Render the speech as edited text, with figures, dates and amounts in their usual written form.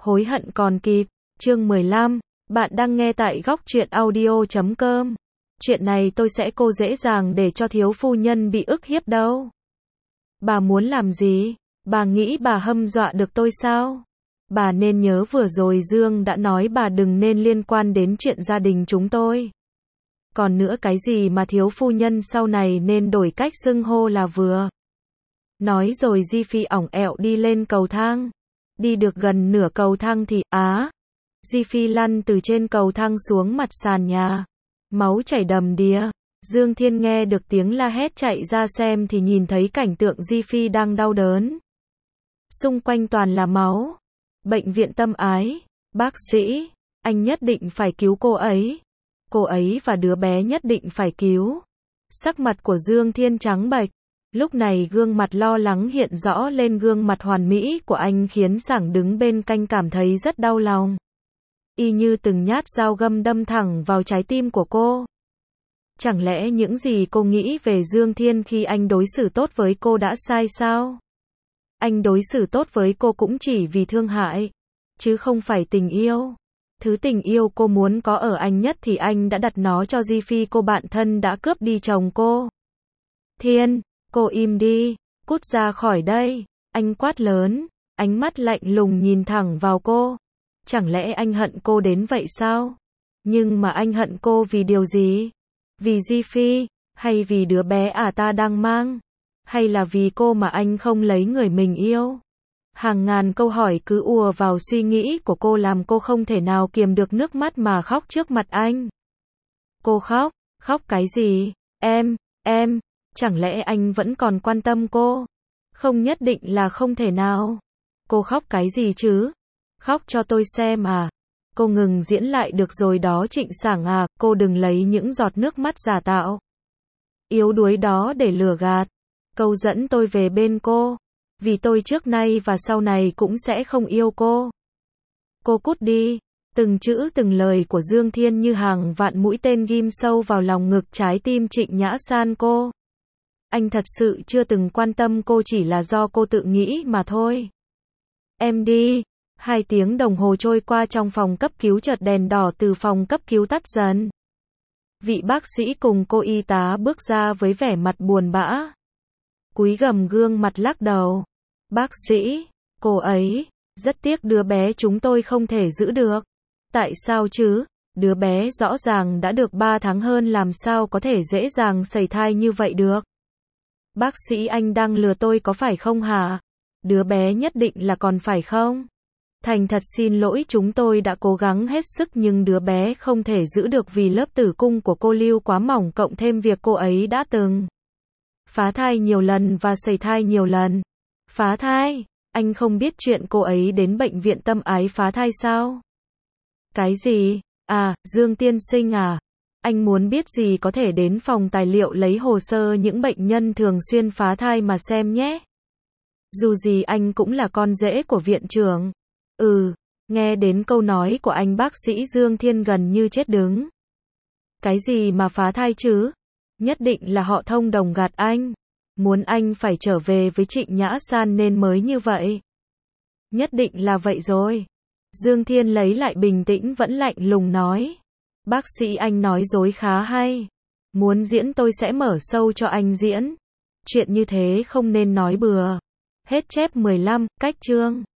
Hối hận còn kịp. Chương 15. Bạn đang nghe tại góc truyện audio.com. Chuyện này tôi sẽ cô dễ dàng để cho thiếu phu nhân bị ức hiếp đâu. Bà muốn làm gì? Bà nghĩ bà hâm dọa được tôi sao? Bà nên nhớ vừa rồi Dương đã nói bà đừng nên liên quan đến chuyện gia đình chúng tôi. Còn nữa cái gì mà thiếu phu nhân sau này nên đổi cách xưng hô là vừa. Nói rồi Di Phi ỏng ẹo đi lên cầu thang. Đi được gần nửa cầu thang thì, Di Phi lăn từ trên cầu thang xuống mặt sàn nhà. Máu chảy đầm đìa. Dương Thiên nghe được tiếng la hét chạy ra xem thì nhìn thấy cảnh tượng Di Phi đang đau đớn. Xung quanh toàn là máu. Bệnh viện Tâm Ái. Bác sĩ, anh nhất định phải cứu cô ấy. Cô ấy và đứa bé nhất định phải cứu. Sắc mặt của Dương Thiên trắng bệch. Lúc này gương mặt lo lắng hiện rõ lên gương mặt hoàn mỹ của anh khiến Sảng đứng bên cạnh cảm thấy rất đau lòng. Y như từng nhát dao găm đâm thẳng vào trái tim của cô. Chẳng lẽ những gì cô nghĩ về Dương Thiên khi anh đối xử tốt với cô đã sai sao? Anh đối xử tốt với cô cũng chỉ vì thương hại, chứ không phải tình yêu. Thứ tình yêu cô muốn có ở anh nhất thì anh đã đặt nó cho Di Phi, cô bạn thân đã cướp đi chồng cô. Thiên, cô im đi, cút ra khỏi đây, anh quát lớn, ánh mắt lạnh lùng nhìn thẳng vào cô. Chẳng lẽ anh hận cô đến vậy sao? Nhưng mà anh hận cô vì điều gì? Vì Di Phi, hay vì đứa bé ta đang mang? Hay là vì cô mà anh không lấy người mình yêu? Hàng ngàn câu hỏi cứ ùa vào suy nghĩ của cô làm cô không thể nào kiềm được nước mắt mà khóc trước mặt anh. Cô khóc, khóc cái gì? Em, chẳng lẽ anh vẫn còn quan tâm cô? Không nhất định là không thể nào. Cô khóc cái gì chứ? Khóc cho tôi xem à? Cô ngừng diễn lại được rồi đó Trịnh Sảng à, cô đừng lấy những giọt nước mắt giả tạo yếu đuối đó để lừa gạt. Câu dẫn tôi về bên cô. Vì tôi trước nay và sau này cũng sẽ không yêu cô. Cô cút đi. Từng chữ từng lời của Dương Thiên như hàng vạn mũi tên ghim sâu vào lòng ngực trái tim Trịnh Nhã San cô. Anh thật sự chưa từng quan tâm cô, chỉ là do cô tự nghĩ mà thôi. Em đi. 2 tiếng đồng hồ trôi qua trong phòng cấp cứu chợt đèn đỏ từ phòng cấp cứu tắt dần. Vị bác sĩ cùng cô y tá bước ra với vẻ mặt buồn bã. Cúi gằm gương mặt lắc đầu. Bác sĩ, cô ấy, rất tiếc đứa bé chúng tôi không thể giữ được. Tại sao chứ? Đứa bé rõ ràng đã được 3 tháng hơn, làm sao có thể dễ dàng sẩy thai như vậy được? Bác sĩ, anh đang lừa tôi có phải không hả? Đứa bé nhất định là còn phải không? Thành thật xin lỗi, chúng tôi đã cố gắng hết sức nhưng đứa bé không thể giữ được vì lớp tử cung của cô Lưu quá mỏng, cộng thêm việc cô ấy đã từng phá thai nhiều lần và sẩy thai nhiều lần. Phá thai? Anh không biết chuyện cô ấy đến bệnh viện Tâm Ái phá thai sao? Cái gì? À, Dương tiên sinh à? Anh muốn biết gì có thể đến phòng tài liệu lấy hồ sơ những bệnh nhân thường xuyên phá thai mà xem nhé. Dù gì anh cũng là con rể của viện trưởng. Nghe đến câu nói của anh bác sĩ Dương Thiên gần như chết đứng. Cái gì mà phá thai chứ? Nhất định là họ thông đồng gạt anh. Muốn anh phải trở về với Trịnh Nhã San nên mới như vậy. Nhất định là vậy rồi. Dương Thiên lấy lại bình tĩnh vẫn lạnh lùng nói. Bác sĩ, anh nói dối khá hay. Muốn diễn tôi sẽ mở show cho anh diễn. Chuyện như thế không nên nói bừa. Hết chép 15, cách chương.